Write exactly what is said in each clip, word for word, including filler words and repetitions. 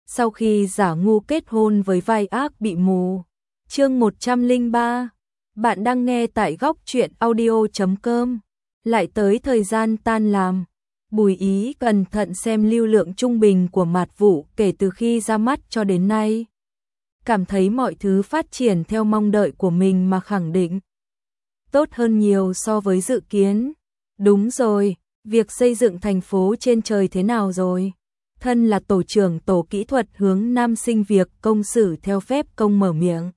sau khi giả ngu kết hôn với vai ác bị mù. Chương một trăm lẻ ba. Bạn đang nghe tại góc truyện audio chấm com. Lại tới thời gian tan làm. Bùi Ý cẩn thận xem lưu lượng trung bình của Mạt Vũ kể từ khi ra mắt cho đến nay. Cảm thấy mọi thứ phát triển theo mong đợi của mình mà khẳng định. Tốt hơn nhiều so với dự kiến. Đúng rồi, việc xây dựng thành phố trên trời thế nào rồi? Thân là tổ trưởng tổ kỹ thuật hướng Nam Sinh việc công xử theo phép công mở miệng.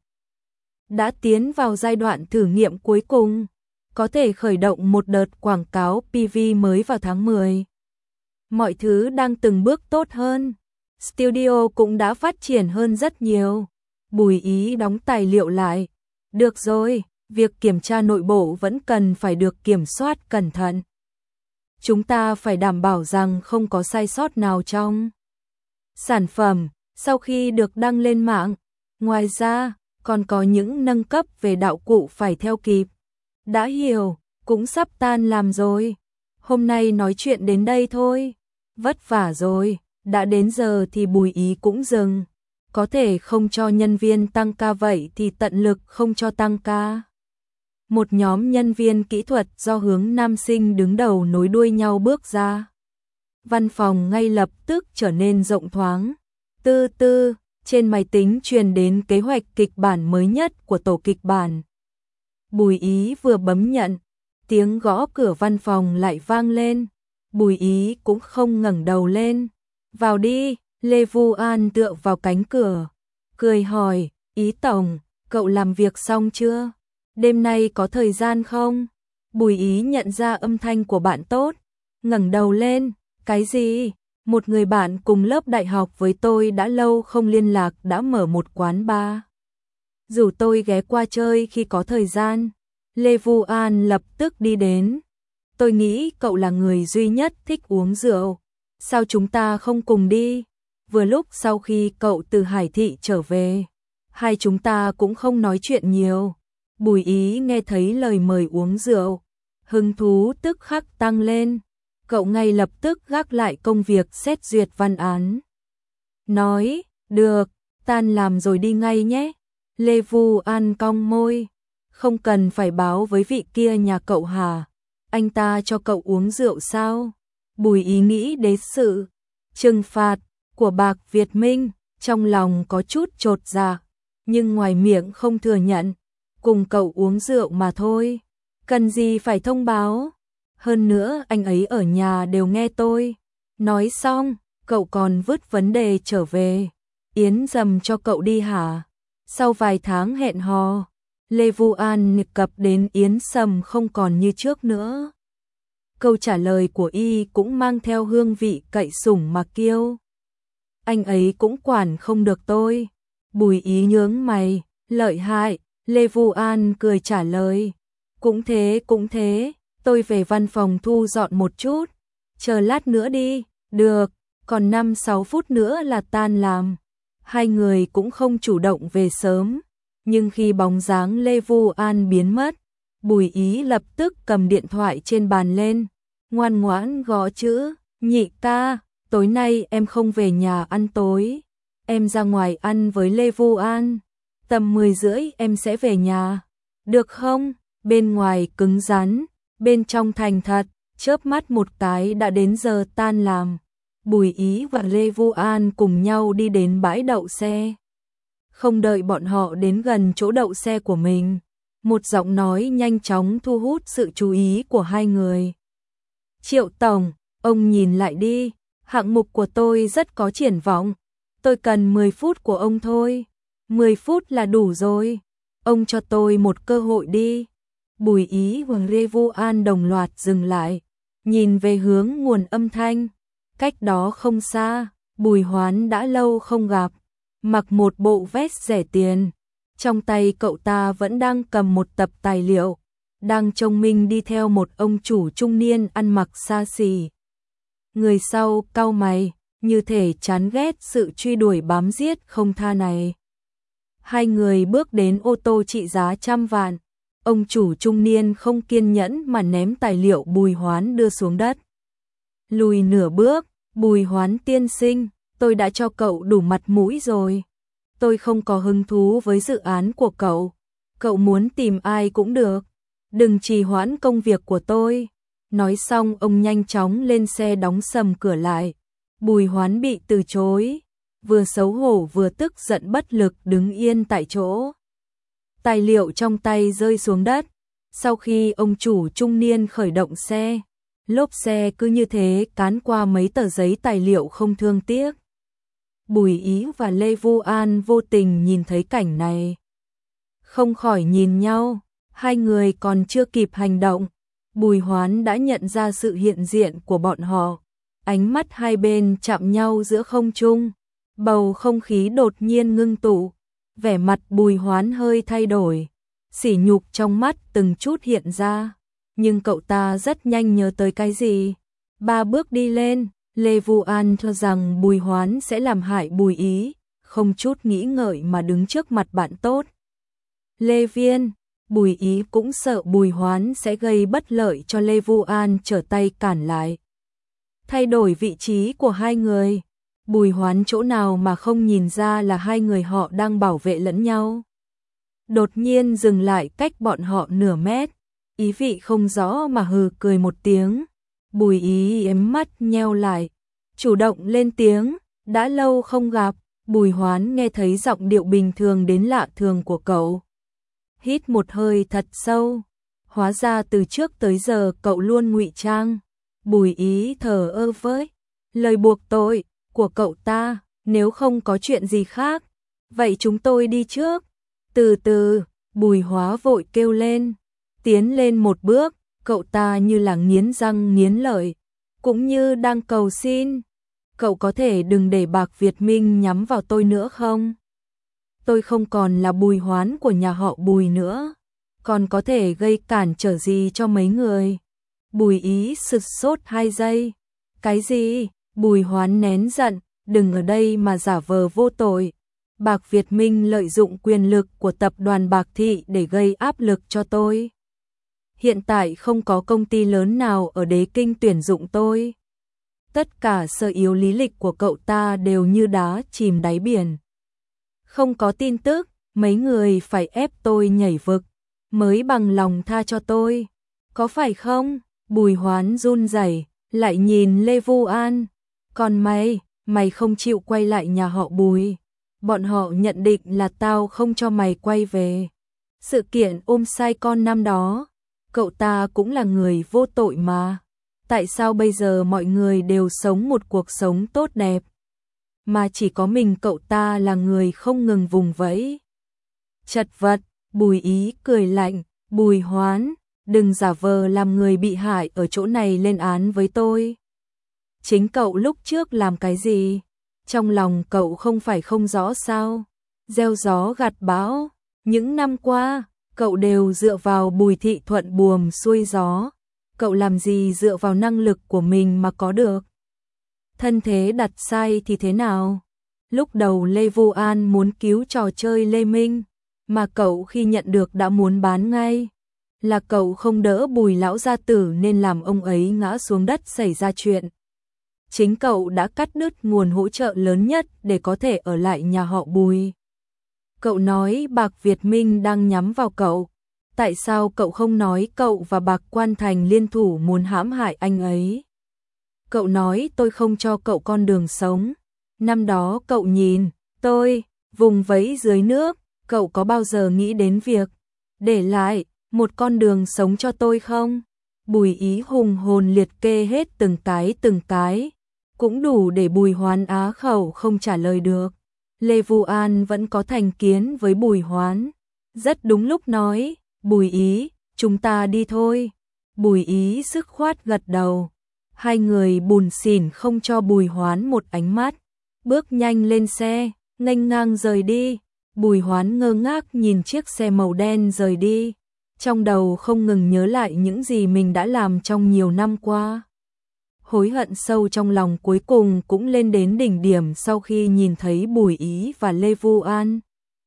Đã tiến vào giai đoạn thử nghiệm cuối cùng, có thể khởi động một đợt quảng cáo pê vê mới vào tháng mười. Mọi thứ đang từng bước tốt hơn, studio cũng đã phát triển hơn rất nhiều. Bùi Ý đóng tài liệu lại. Được rồi, việc kiểm tra nội bộ vẫn cần phải được kiểm soát cẩn thận. Chúng ta phải đảm bảo rằng không có sai sót nào trong sản phẩm sau khi được đăng lên mạng. Ngoài ra, còn có những nâng cấp về đạo cụ phải theo kịp. Đã hiểu, cũng sắp tan làm rồi. Hôm nay nói chuyện đến đây thôi. Vất vả rồi, đã đến giờ thì Bùi Ý cũng dừng. Có thể không cho nhân viên tăng ca vậy thì tận lực không cho tăng ca. Một nhóm nhân viên kỹ thuật do hướng Nam Sinh đứng đầu nối đuôi nhau bước ra. Văn phòng ngay lập tức trở nên rộng thoáng. Tư tư, trên máy tính truyền đến kế hoạch kịch bản mới nhất của tổ kịch bản. Bùi Ý vừa bấm nhận, tiếng gõ cửa văn phòng lại vang lên. Bùi Ý cũng không ngẩng đầu lên. Vào đi, Lê Vu An tựa vào cánh cửa, cười hỏi, Ý tổng, cậu làm việc xong chưa? Đêm nay có thời gian không? Bùi Ý nhận ra âm thanh của bạn tốt, ngẩng đầu lên, cái gì? Một người bạn cùng lớp đại học với tôi đã lâu không liên lạc đã mở một quán bar. Rủ tôi ghé qua chơi khi có thời gian. Lê Vu An lập tức đi đến. Tôi nghĩ cậu là người duy nhất thích uống rượu. Sao chúng ta không cùng đi? Vừa lúc sau khi cậu từ Hải Thị trở về, hai chúng ta cũng không nói chuyện nhiều. Bùi Ý nghe thấy lời mời uống rượu, hứng thú tức khắc tăng lên. Cậu ngay lập tức gác lại công việc xét duyệt văn án. Nói, được, tan làm rồi đi ngay nhé. Lê Vu An cong môi, không cần phải báo với vị kia nhà cậu hả? Anh ta cho cậu uống rượu sao? Bùi Ý nghĩ đến sự trừng phạt của Bạc Việt Minh, trong lòng có chút chột dạ, nhưng ngoài miệng không thừa nhận. Cùng cậu uống rượu mà thôi, cần gì phải thông báo? Hơn nữa anh ấy ở nhà đều nghe tôi. Nói xong, cậu còn vứt vấn đề trở về. Yến dầm cho cậu đi hả? Sau vài tháng hẹn hò, Lê Vu An đề cập đến Yến Sầm không còn như trước nữa. Câu trả lời của y cũng mang theo hương vị cậy sủng mà kiêu. Anh ấy cũng quản không được tôi. Bùi Ý nhướng mày, lợi hại. Lê Vu An cười trả lời. Cũng thế, cũng thế, tôi về văn phòng thu dọn một chút. Chờ lát nữa đi, được, còn năm sáu phút nữa là tan làm. Hai người cũng không chủ động về sớm. Nhưng khi bóng dáng Lê Vu An biến mất, Bùi Ý lập tức cầm điện thoại trên bàn lên. Ngoan ngoãn gõ chữ, nhị ca, tối nay em không về nhà ăn tối. Em ra ngoài ăn với Lê Vu An. Tầm mười rưỡi em sẽ về nhà. Được không? Bên ngoài cứng rắn, bên trong thành thật, chớp mắt một cái đã đến giờ tan làm. Bùi Ý và Lê Vu An cùng nhau đi đến bãi đậu xe. Không đợi bọn họ đến gần chỗ đậu xe của mình, một giọng nói nhanh chóng thu hút sự chú ý của hai người. Triệu tổng, ông nhìn lại đi, hạng mục của tôi rất có triển vọng. Tôi cần mười phút của ông thôi. mười phút là đủ rồi. Ông cho tôi một cơ hội đi. Bùi Ý và Lê Vu An đồng loạt dừng lại, nhìn về hướng nguồn âm thanh. Cách đó không xa, Bùi Hoán đã lâu không gặp, mặc một bộ vest rẻ tiền. Trong tay cậu ta vẫn đang cầm một tập tài liệu, đang trông mình đi theo một ông chủ trung niên ăn mặc xa xỉ. Người sau cau mày, như thể chán ghét sự truy đuổi bám giết không tha này. Hai người bước đến ô tô trị giá trăm vạn. Ông chủ trung niên không kiên nhẫn mà ném tài liệu Bùi Hoán đưa xuống đất. Lùi nửa bước, Bùi Hoán tiên sinh, tôi đã cho cậu đủ mặt mũi rồi. Tôi không có hứng thú với dự án của cậu. Cậu muốn tìm ai cũng được. Đừng trì hoãn công việc của tôi. Nói xong ông nhanh chóng lên xe đóng sầm cửa lại. Bùi Hoán bị từ chối. Vừa xấu hổ vừa tức giận bất lực đứng yên tại chỗ. Tài liệu trong tay rơi xuống đất. Sau khi ông chủ trung niên khởi động xe, lốp xe cứ như thế cán qua mấy tờ giấy tài liệu không thương tiếc. Bùi Ý và Lê Vu An vô tình nhìn thấy cảnh này. Không khỏi nhìn nhau, hai người còn chưa kịp hành động. Bùi Hoán đã nhận ra sự hiện diện của bọn họ. Ánh mắt hai bên chạm nhau giữa không trung. Bầu không khí đột nhiên ngưng tụ. Vẻ mặt Bùi Hoán hơi thay đổi. Sỉ nhục trong mắt từng chút hiện ra. Nhưng cậu ta rất nhanh nhớ tới cái gì. Ba bước đi lên. Lê Vu An cho rằng Bùi Hoán sẽ làm hại Bùi Ý. Không chút nghĩ ngợi mà đứng trước mặt bạn tốt. Lê Viên. Bùi Ý cũng sợ Bùi Hoán sẽ gây bất lợi cho Lê Vu An trở tay cản lại. Thay đổi vị trí của hai người. Bùi Hoán chỗ nào mà không nhìn ra là hai người họ đang bảo vệ lẫn nhau. Đột nhiên dừng lại cách bọn họ nửa mét. Ý vị không rõ mà hừ cười một tiếng. Bùi Ý ém mắt nheo lại. Chủ động lên tiếng. Đã lâu không gặp. Bùi Hoán nghe thấy giọng điệu bình thường đến lạ thường của cậu. Hít một hơi thật sâu. Hóa ra từ trước tới giờ cậu luôn ngụy trang. Bùi Ý thờ ơ với lời buộc tội của cậu ta. Nếu không có chuyện gì khác, vậy chúng tôi đi trước. Từ từ, Bùi Hóa vội kêu lên. Tiến lên một bước, cậu ta như là nghiến răng nghiến lợi, cũng như đang cầu xin. Cậu có thể đừng để Bạc Việt Minh nhắm vào tôi nữa không? Tôi không còn là Bùi Hoán của nhà họ Bùi nữa. Còn có thể gây cản trở gì cho mấy người? Bùi Ý sực sốt hai giây. Cái gì? Bùi Hoán nén giận. Đừng ở đây mà giả vờ vô tội. Bạc Việt Minh lợi dụng quyền lực của tập đoàn Bạc Thị để gây áp lực cho tôi. Hiện tại không có công ty lớn nào ở Đế Kinh tuyển dụng tôi. Tất cả sơ yếu lý lịch của cậu ta đều như đá chìm đáy biển. Không có tin tức, mấy người phải ép tôi nhảy vực mới bằng lòng tha cho tôi. Có phải không? Bùi Hoán run rẩy, lại nhìn Lê Vu An. Còn mày, mày không chịu quay lại nhà họ Bùi. Bọn họ nhận định là tao không cho mày quay về. Sự kiện ôm sai con năm đó, cậu ta cũng là người vô tội mà. Tại sao bây giờ mọi người đều sống một cuộc sống tốt đẹp, mà chỉ có mình cậu ta là người không ngừng vùng vẫy? Chật vật, Bùi Ý cười lạnh. Bùi Hoán, đừng giả vờ làm người bị hại ở chỗ này lên án với tôi. Chính cậu lúc trước làm cái gì? Trong lòng cậu không phải không rõ sao? Gieo gió gặt bão. Những năm qua, cậu đều dựa vào Bùi Thị thuận buồm xuôi gió. Cậu làm gì dựa vào năng lực của mình mà có được? Thân thế đặt sai thì thế nào? Lúc đầu Lê Vu An muốn cứu trò chơi Lê Minh, mà cậu khi nhận được đã muốn bán ngay. Là cậu không đỡ Bùi lão gia tử nên làm ông ấy ngã xuống đất xảy ra chuyện. Chính cậu đã cắt đứt nguồn hỗ trợ lớn nhất để có thể ở lại nhà họ Bùi. Cậu nói Bạc Việt Minh đang nhắm vào cậu. Tại sao cậu không nói cậu và Bạc Quan Thành liên thủ muốn hãm hại anh ấy? Cậu nói tôi không cho cậu con đường sống. Năm đó cậu nhìn tôi vùng vẫy dưới nước, cậu có bao giờ nghĩ đến việc để lại một con đường sống cho tôi không? Bùi Ý hùng hồn liệt kê hết từng cái từng cái, cũng đủ để Bùi Hoán á khẩu không trả lời được. Lê Vu An vẫn có thành kiến với Bùi Hoán. Rất đúng lúc nói, Bùi Ý, chúng ta đi thôi. Bùi Ý dứt khoát gật đầu. Hai người bùn xỉn không cho Bùi Hoán một ánh mắt. Bước nhanh lên xe, nghênh ngang rời đi. Bùi Hoán ngơ ngác nhìn chiếc xe màu đen rời đi. Trong đầu không ngừng nhớ lại những gì mình đã làm trong nhiều năm qua. Hối hận sâu trong lòng cuối cùng cũng lên đến đỉnh điểm sau khi nhìn thấy Bùi Ý và Lê Vu An.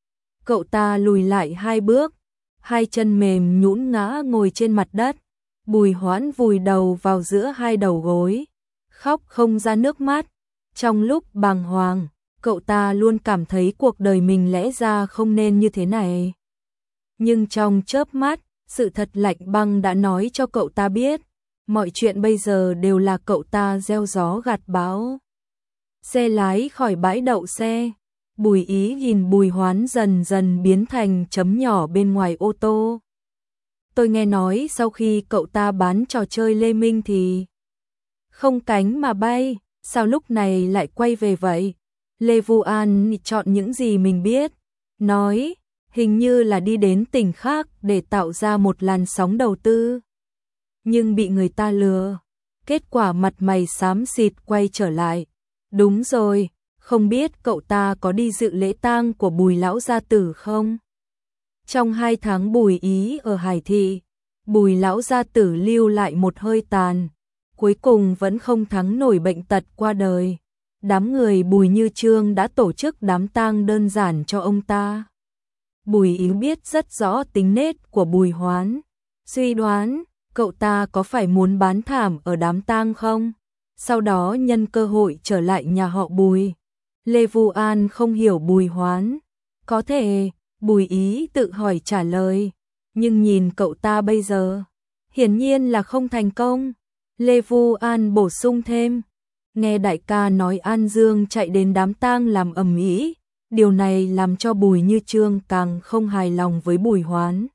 Cậu ta lùi lại hai bước, hai chân mềm nhũn ngã ngồi trên mặt đất. Bùi Hoán vùi đầu vào giữa hai đầu gối, khóc không ra nước mắt. Trong lúc bàng hoàng, cậu ta luôn cảm thấy cuộc đời mình lẽ ra không nên như thế này. Nhưng trong chớp mắt, sự thật lạnh băng đã nói cho cậu ta biết, mọi chuyện bây giờ đều là cậu ta gieo gió gặt bão. Xe lái khỏi bãi đậu xe, Bùi Ý nhìn Bùi Hoán dần dần biến thành chấm nhỏ bên ngoài ô tô. Tôi nghe nói sau khi cậu ta bán trò chơi Lê Minh thì không cánh mà bay, sao lúc này lại quay về vậy? Lê Vu An chọn những gì mình biết, nói hình như là đi đến tỉnh khác để tạo ra một làn sóng đầu tư. Nhưng bị người ta lừa, kết quả mặt mày xám xịt quay trở lại. Đúng rồi, không biết cậu ta có đi dự lễ tang của Bùi lão gia tử không? Trong hai tháng Bùi Ý ở Hải Thị, Bùi lão gia tử lưu lại một hơi tàn, cuối cùng vẫn không thắng nổi bệnh tật qua đời. Đám người Bùi Như Trương đã tổ chức đám tang đơn giản cho ông ta. Bùi Ý biết rất rõ tính nết của Bùi Hoán, suy đoán cậu ta có phải muốn bán thảm ở đám tang không? Sau đó nhân cơ hội trở lại nhà họ Bùi. Lê Vu An không hiểu Bùi Hoán, có thể Bùi Ý tự hỏi trả lời, nhưng nhìn cậu ta bây giờ, hiển nhiên là không thành công. Lê Vu An bổ sung thêm, nghe đại ca nói An Dương chạy đến đám tang làm ầm ĩ, điều này làm cho Bùi Như Trương càng không hài lòng với Bùi Hoán.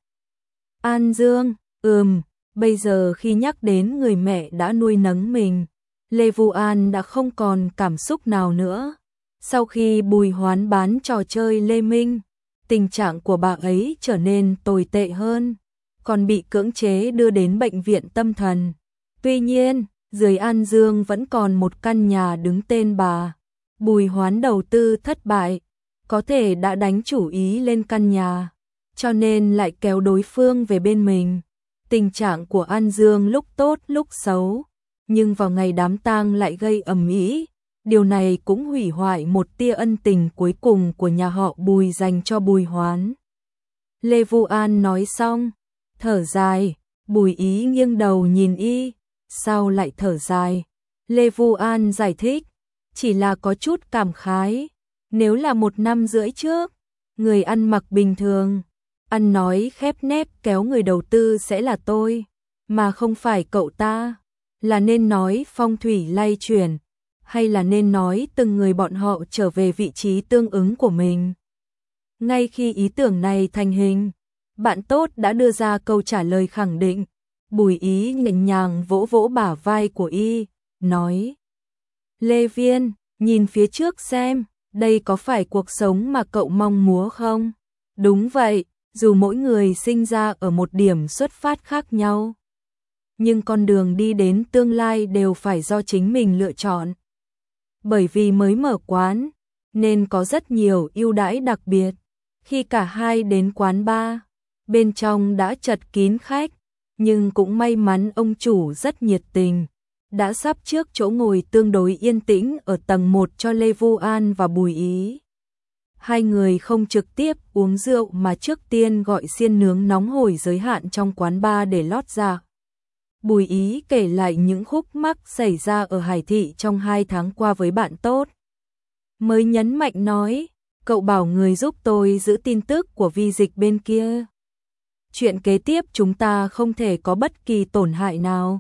An Dương, ừm, bây giờ khi nhắc đến người mẹ đã nuôi nấng mình, Lê Vu An đã không còn cảm xúc nào nữa. Sau khi Bùi Hoán bán trò chơi Lê Minh, tình trạng của bà ấy trở nên tồi tệ hơn, còn bị cưỡng chế đưa đến bệnh viện tâm thần. Tuy nhiên, dưới An Dương vẫn còn một căn nhà đứng tên bà. Bùi Hoán đầu tư thất bại, có thể đã đánh chủ ý lên căn nhà, cho nên lại kéo đối phương về bên mình. Tình trạng của An Dương lúc tốt lúc xấu, nhưng vào ngày đám tang lại gây ầm ĩ. Điều này cũng hủy hoại một tia ân tình cuối cùng của nhà họ Bùi dành cho Bùi Hoán. Lê Vu An nói xong, thở dài, Bùi Ý nghiêng đầu nhìn y, sao lại thở dài? Lê Vu An giải thích, chỉ là có chút cảm khái, nếu là một năm rưỡi trước, người ăn mặc bình thường, ăn nói khép nép kéo người đầu tư sẽ là tôi, mà không phải cậu ta, là nên nói phong thủy lay chuyển, hay là nên nói từng người bọn họ trở về vị trí tương ứng của mình. Ngay khi ý tưởng này thành hình, bạn tốt đã đưa ra câu trả lời khẳng định. Bùi Ý nhẹ nhàng vỗ vỗ bả vai của y, nói: Lê Viên, nhìn phía trước xem, đây có phải cuộc sống mà cậu mong muốn không? Đúng vậy, dù mỗi người sinh ra ở một điểm xuất phát khác nhau, nhưng con đường đi đến tương lai đều phải do chính mình lựa chọn. Bởi vì mới mở quán, nên có rất nhiều ưu đãi đặc biệt. Khi cả hai đến quán bar, bên trong đã chật kín khách, nhưng cũng may mắn ông chủ rất nhiệt tình, đã sắp trước chỗ ngồi tương đối yên tĩnh ở tầng một cho Lê Vu An và Bùi Ý. Hai người không trực tiếp uống rượu mà trước tiên gọi xiên nướng nóng hổi giới hạn trong quán bar để lót dạ. Bùi Ý kể lại những khúc mắc xảy ra ở Hải Thị trong hai tháng qua với bạn tốt. Mới nhấn mạnh nói, cậu bảo người giúp tôi giữ tin tức của Vi Dịch bên kia. Chuyện kế tiếp chúng ta không thể có bất kỳ tổn hại nào.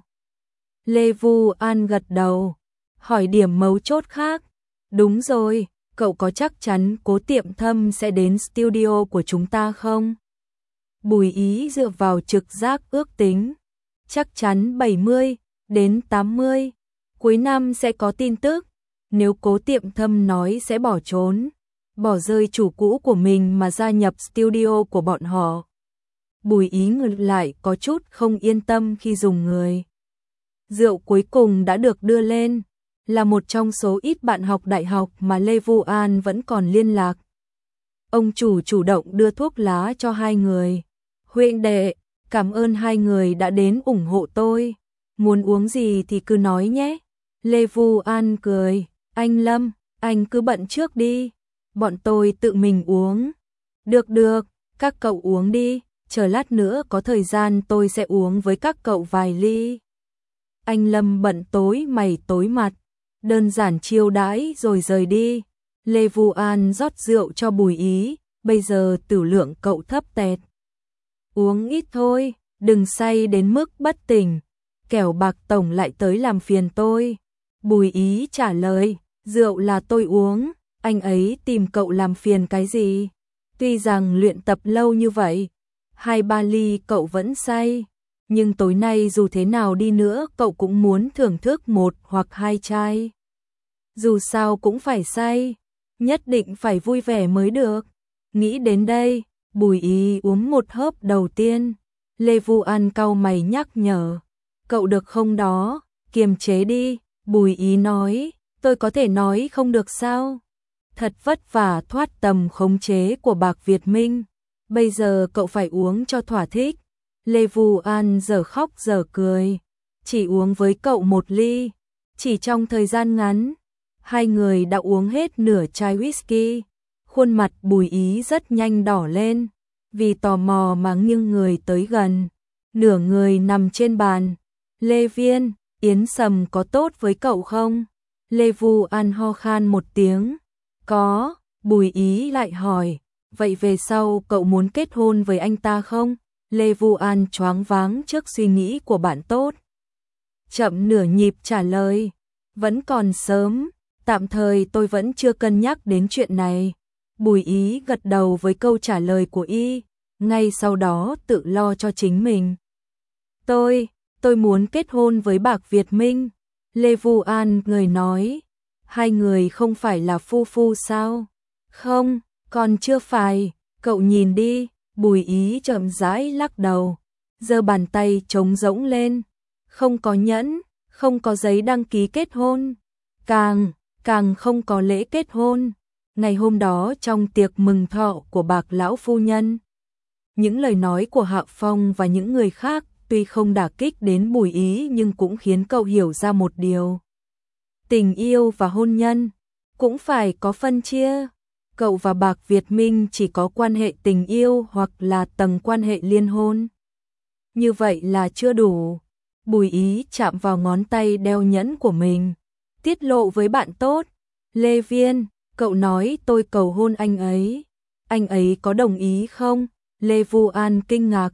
Lê Vu An gật đầu, hỏi điểm mấu chốt khác. Đúng rồi, cậu có chắc chắn Cố Tiệm Thâm sẽ đến studio của chúng ta không? Bùi Ý dựa vào trực giác ước tính. Chắc chắn bảy mươi đến tám mươi, cuối năm sẽ có tin tức. Nếu Cố Tiệm Thâm nói sẽ bỏ trốn, bỏ rơi chủ cũ của mình mà gia nhập studio của bọn họ, Bùi Ý ngược lại có chút không yên tâm khi dùng người. Rượu cuối cùng đã được đưa lên, là một trong số ít bạn học đại học mà Lê Vu An vẫn còn liên lạc. Ông chủ chủ động đưa thuốc lá cho hai người. Huynh đệ, cảm ơn hai người đã đến ủng hộ tôi. Muốn uống gì thì cứ nói nhé. Lê Vu An cười, anh Lâm, anh cứ bận trước đi. Bọn tôi tự mình uống. Được được, các cậu uống đi. Chờ lát nữa có thời gian tôi sẽ uống với các cậu vài ly. Anh Lâm bận tối mày tối mặt. đơn giản chiêu đãi rồi rời đi. Lê Vu An rót rượu cho Bùi Ý, bây giờ tử lượng cậu thấp tẹt. Uống ít thôi, đừng say đến mức bất tỉnh, kẻo Bạc Tổng lại tới làm phiền tôi. Bùi Ý trả lời, rượu là tôi uống, anh ấy tìm cậu làm phiền cái gì? Tuy rằng luyện tập lâu như vậy, hai ba ly cậu vẫn say, nhưng tối nay dù thế nào đi nữa cậu cũng muốn thưởng thức một hoặc hai chai. Dù sao cũng phải say, nhất định phải vui vẻ mới được. Nghĩ đến đây, Bùi Ý uống một hớp đầu tiên. Lê Vu An cau mày nhắc nhở, cậu được không đó, kiềm chế đi. Bùi Ý nói, tôi có thể nói không được sao? Thật vất vả thoát tầm khống chế của Bạc Việt Minh, bây giờ cậu phải uống cho thỏa thích. Lê Vu An giờ khóc giờ cười, chỉ uống với cậu một ly, chỉ trong thời gian ngắn, hai người đã uống hết nửa chai whisky. Khuôn mặt Bùi Ý rất nhanh đỏ lên, vì tò mò mà nghiêng người tới gần, nửa người nằm trên bàn. Lê Viên, Yến Sầm có tốt với cậu không? Lê Vu An ho khan một tiếng. Có. Bùi Ý lại hỏi, vậy về sau cậu muốn kết hôn với anh ta không? Lê Vu An choáng váng trước suy nghĩ của bạn tốt, chậm nửa nhịp trả lời, vẫn còn sớm, tạm thời tôi vẫn chưa cân nhắc đến chuyện này. Bùi Ý gật đầu với câu trả lời của y, ngay sau đó tự lo cho chính mình. Tôi, tôi muốn kết hôn với Bạc Việt Minh. Lê Vu An người nói, hai người không phải là phu phu sao? Không, còn chưa phải, cậu nhìn đi. Bùi Ý chậm rãi lắc đầu, giơ bàn tay trống rỗng lên, không có nhẫn, không có giấy đăng ký kết hôn, càng, càng không có lễ kết hôn. Ngày hôm đó trong tiệc mừng thọ của Bạc lão phu nhân, những lời nói của Hạ Phong và những người khác tuy không đả kích đến Bùi Ý nhưng cũng khiến cậu hiểu ra một điều. Tình yêu và hôn nhân cũng phải có phân chia. Cậu và Bạc Việt Minh chỉ có quan hệ tình yêu hoặc là tầng quan hệ liên hôn. Như vậy là chưa đủ. Bùi Ý chạm vào ngón tay đeo nhẫn của mình, tiết lộ với bạn tốt. Lê Viên, cậu nói tôi cầu hôn anh ấy, anh ấy có đồng ý không? Lê Vu An kinh ngạc.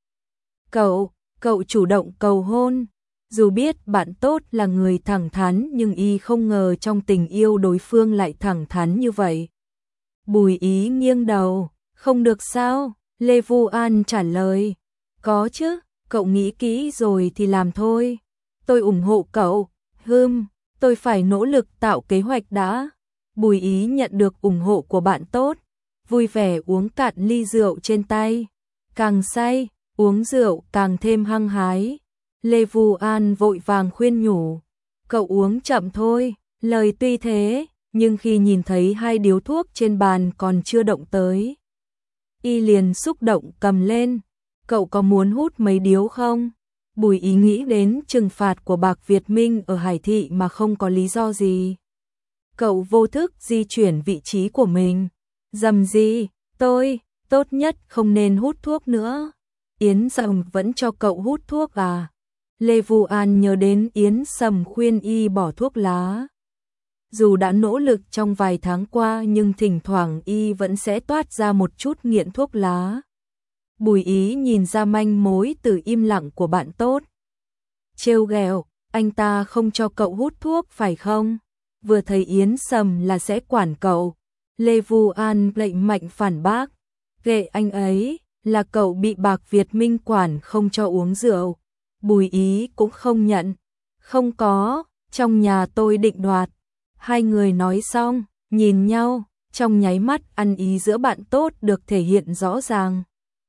Cậu, cậu chủ động cầu hôn. Dù biết bạn tốt là người thẳng thắn nhưng y không ngờ trong tình yêu đối phương lại thẳng thắn như vậy. Bùi Ý nghiêng đầu, không được sao? Lê Vu An trả lời, có chứ, cậu nghĩ kỹ rồi thì làm thôi. Tôi ủng hộ cậu, hừm, tôi phải nỗ lực tạo kế hoạch đã. Bùi Ý nhận được ủng hộ của bạn tốt, vui vẻ uống cạn ly rượu trên tay. Càng say, uống rượu càng thêm hăng hái. Lê Vu An vội vàng khuyên nhủ, cậu uống chậm thôi. Lời tuy thế, nhưng khi nhìn thấy hai điếu thuốc trên bàn còn chưa động tới, y liền xúc động cầm lên. Cậu có muốn hút mấy điếu không? Bùi Ý nghĩ đến trừng phạt của Bạc Việt Minh ở Hải Thị mà không có lý do gì. Cậu vô thức di chuyển vị trí của mình. Dầm gì, tôi, tốt nhất không nên hút thuốc nữa. Yến Sầm vẫn cho cậu hút thuốc à? Lê Vu An nhớ đến Yến Sầm khuyên y bỏ thuốc lá. Dù đã nỗ lực trong vài tháng qua nhưng thỉnh thoảng y vẫn sẽ toát ra một chút nghiện thuốc lá. Bùi Ý nhìn ra manh mối từ im lặng của bạn tốt. Trêu ghẹo, anh ta không cho cậu hút thuốc phải không? Vừa thấy Yến Sầm là sẽ quản cậu. Lê Vu An lệnh mạnh phản bác. Ghệ anh ấy, là cậu bị Bạc Việt Minh quản không cho uống rượu. Bùi Ý cũng không nhận. Không có, trong nhà tôi định đoạt. Hai người nói xong, nhìn nhau, trong nháy mắt ăn ý giữa bạn tốt được thể hiện rõ ràng.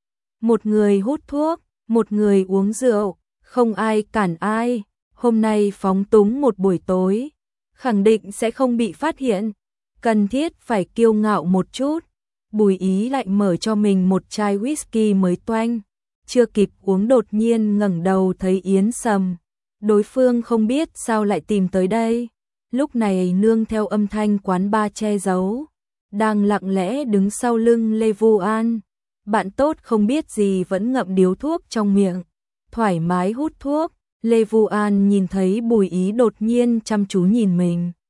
Một người hút thuốc, một người uống rượu, không ai cản ai. Hôm nay phóng túng một buổi tối, khẳng định sẽ không bị phát hiện. Cần thiết phải kiêu ngạo một chút. Bùi Ý lại mở cho mình một chai whisky mới toanh. Chưa kịp uống đột nhiên ngẩng đầu thấy Yến Sầm. Đối phương không biết sao lại tìm tới đây. Lúc này nương theo âm thanh quán bar che giấu, đang lặng lẽ đứng sau lưng Lê Vu An. Bạn tốt không biết gì vẫn ngậm điếu thuốc trong miệng, thoải mái hút thuốc. Lê Vu An nhìn thấy Bùi Ý đột nhiên chăm chú nhìn mình,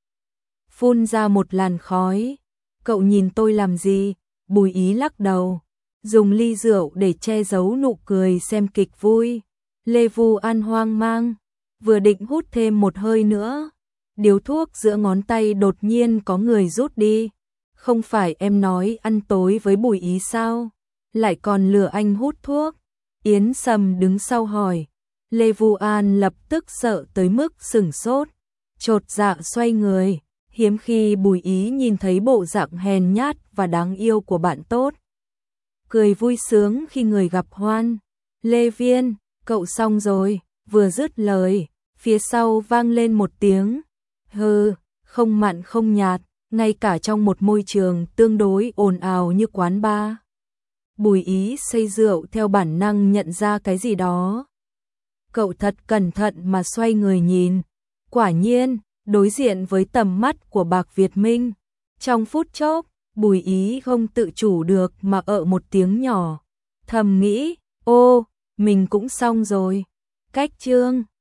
phun ra một làn khói. Cậu nhìn tôi làm gì? Bùi Ý lắc đầu, dùng ly rượu để che giấu nụ cười xem kịch vui. Lê Vu An hoang mang, vừa định hút thêm một hơi nữa. Điếu thuốc giữa ngón tay đột nhiên có người rút đi. Không phải em nói ăn tối với Bùi Ý sao? Lại còn lừa anh hút thuốc. Yến Sầm đứng sau hỏi. Lê Vu An lập tức sợ tới mức sửng sốt, chột dạ xoay người. Hiếm khi Bùi Ý nhìn thấy bộ dạng hèn nhát và đáng yêu của bạn tốt. Cười vui sướng khi người gặp hoan. Lê Viên, cậu xong rồi. Vừa dứt lời, phía sau vang lên một tiếng. Hừ, không mặn không nhạt, ngay cả trong một môi trường tương đối ồn ào như quán bar. Bùi Ý say rượu theo bản năng nhận ra cái gì đó. Cậu thật cẩn thận mà xoay người nhìn. Quả nhiên, đối diện với tầm mắt của Bạc Việt Minh. Trong phút chốc, Bùi Ý không tự chủ được mà ợ một tiếng nhỏ. Thầm nghĩ, ô, mình cũng xong rồi. Cách chương